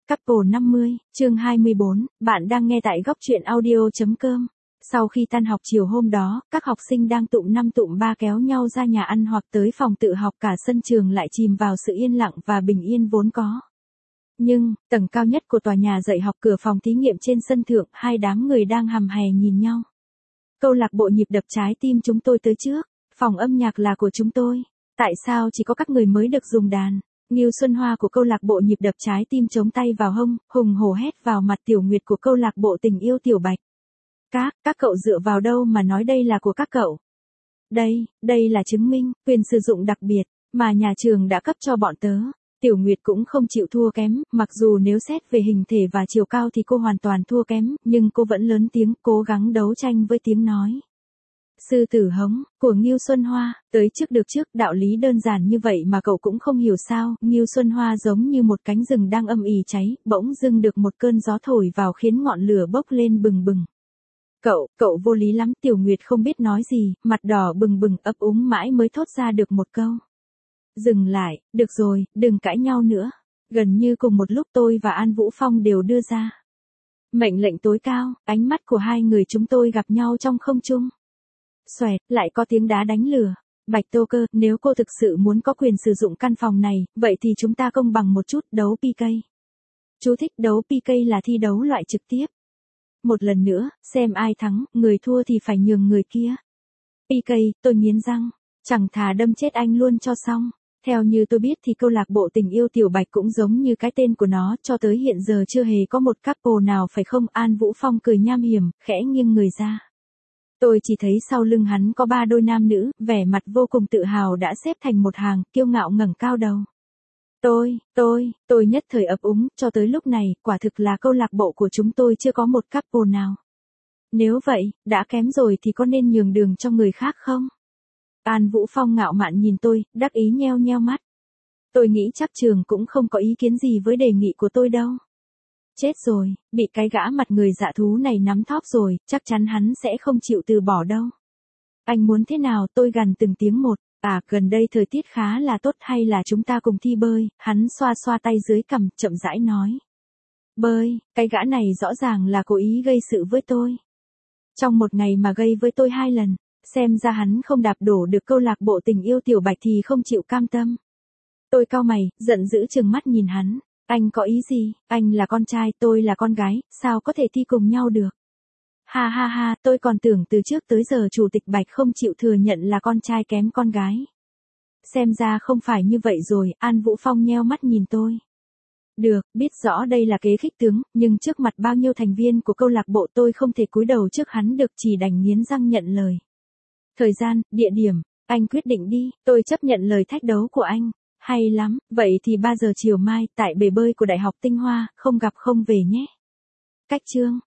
Couple 50, chương 24, bạn đang nghe tại góc truyện audio.com. Sau khi tan học chiều hôm đó, các học sinh đang tụm năm tụm ba kéo nhau ra nhà ăn hoặc tới phòng tự học, cả sân trường lại chìm vào sự yên lặng và bình yên vốn có. Nhưng, tầng cao nhất của tòa nhà dạy học, cửa phòng thí nghiệm trên sân thượng, hai đám người đang hầm hè nhìn nhau. Câu lạc bộ nhịp đập trái tim chúng tôi tới trước, phòng âm nhạc là của chúng tôi. Tại sao chỉ có các người mới được dùng đàn? Ngưu Xuân Hoa của câu lạc bộ nhịp đập trái tim chống tay vào hông, hùng hổ hét vào mặt Tiểu Nguyệt của câu lạc bộ tình yêu Tiểu Bạch. Các cậu dựa vào đâu mà nói đây là của các cậu? Đây là chứng minh, quyền sử dụng đặc biệt, mà nhà trường đã cấp cho bọn tớ. Tiểu Nguyệt cũng không chịu thua kém, mặc dù nếu xét về hình thể và chiều cao thì cô hoàn toàn thua kém, nhưng cô vẫn lớn tiếng, cố gắng đấu tranh với tiếng nói. Sư tử hống, của Ngưu Xuân Hoa, tới trước được trước, đạo lý đơn giản như vậy mà cậu cũng không hiểu sao. Ngưu Xuân Hoa giống như một cánh rừng đang âm ỉ cháy, bỗng dưng được một cơn gió thổi vào khiến ngọn lửa bốc lên bừng bừng. Cậu vô lý lắm. Tiểu Nguyệt không biết nói gì, mặt đỏ bừng bừng, ấp úng mãi mới thốt ra được một câu. Dừng lại, được rồi, đừng cãi nhau nữa. Gần như cùng một lúc tôi và An Vũ Phong đều đưa ra mệnh lệnh tối cao, ánh mắt của hai người chúng tôi gặp nhau trong không trung. Xoẹt, lại có tiếng đá đánh lửa. Bạch Tô Cơ, nếu cô thực sự muốn có quyền sử dụng căn phòng này, vậy thì chúng ta công bằng một chút, đấu PK. Chú thích: đấu PK là thi đấu loại trực tiếp. Một lần nữa, xem ai thắng, người thua thì phải nhường người kia. PK, tôi nghiến răng, chẳng thà đâm chết anh luôn cho xong. Theo như tôi biết thì câu lạc bộ tình yêu Tiểu Bạch cũng giống như cái tên của nó, cho tới hiện giờ chưa hề có một couple nào phải không? An Vũ Phong cười nham hiểm, khẽ nghiêng người ra. Tôi chỉ thấy sau lưng hắn có 3 đôi nam nữ, vẻ mặt vô cùng tự hào đã xếp thành một hàng, kiêu ngạo ngẩng cao đầu. Tôi nhất thời ấp úng, cho tới lúc này, quả thực là câu lạc bộ của chúng tôi chưa có một couple nào. Nếu vậy, đã kém rồi thì có nên nhường đường cho người khác không? An Vũ Phong ngạo mạn nhìn tôi, đắc ý nheo nheo mắt. Tôi nghĩ chắc trường cũng không có ý kiến gì với đề nghị của tôi đâu. Chết rồi, bị cái gã mặt người dạ thú này nắm thóp rồi, chắc chắn hắn sẽ không chịu từ bỏ đâu. Anh muốn thế nào? Tôi gằn từng tiếng một. Gần đây thời tiết khá là tốt, hay là chúng ta cùng thi bơi? Hắn xoa xoa tay dưới cằm, chậm rãi nói. Bơi? Cái gã này rõ ràng là cố ý gây sự với tôi. Trong một ngày mà gây với tôi 2 lần, xem ra hắn không đạp đổ được câu lạc bộ tình yêu Tiểu Bạch thì không chịu cam tâm. Tôi cau mày, giận dữ trừng mắt nhìn hắn. Anh có ý gì? Anh là con trai, tôi là con gái, sao có thể thi cùng nhau được? Ha, tôi còn tưởng từ trước tới giờ chủ tịch Bạch không chịu thừa nhận là con trai kém con gái. Xem ra không phải như vậy rồi. An Vũ Phong nheo mắt nhìn tôi. Được, biết rõ đây là kế khích tướng, nhưng trước mặt bao nhiêu thành viên của câu lạc bộ tôi không thể cúi đầu trước hắn được, chỉ đành nghiến răng nhận lời. Thời gian, địa điểm, anh quyết định đi, tôi chấp nhận lời thách đấu của anh. Hay lắm, vậy thì 3 giờ chiều mai, tại bể bơi của Đại học Tinh Hoa, không gặp không về nhé. Cách chương.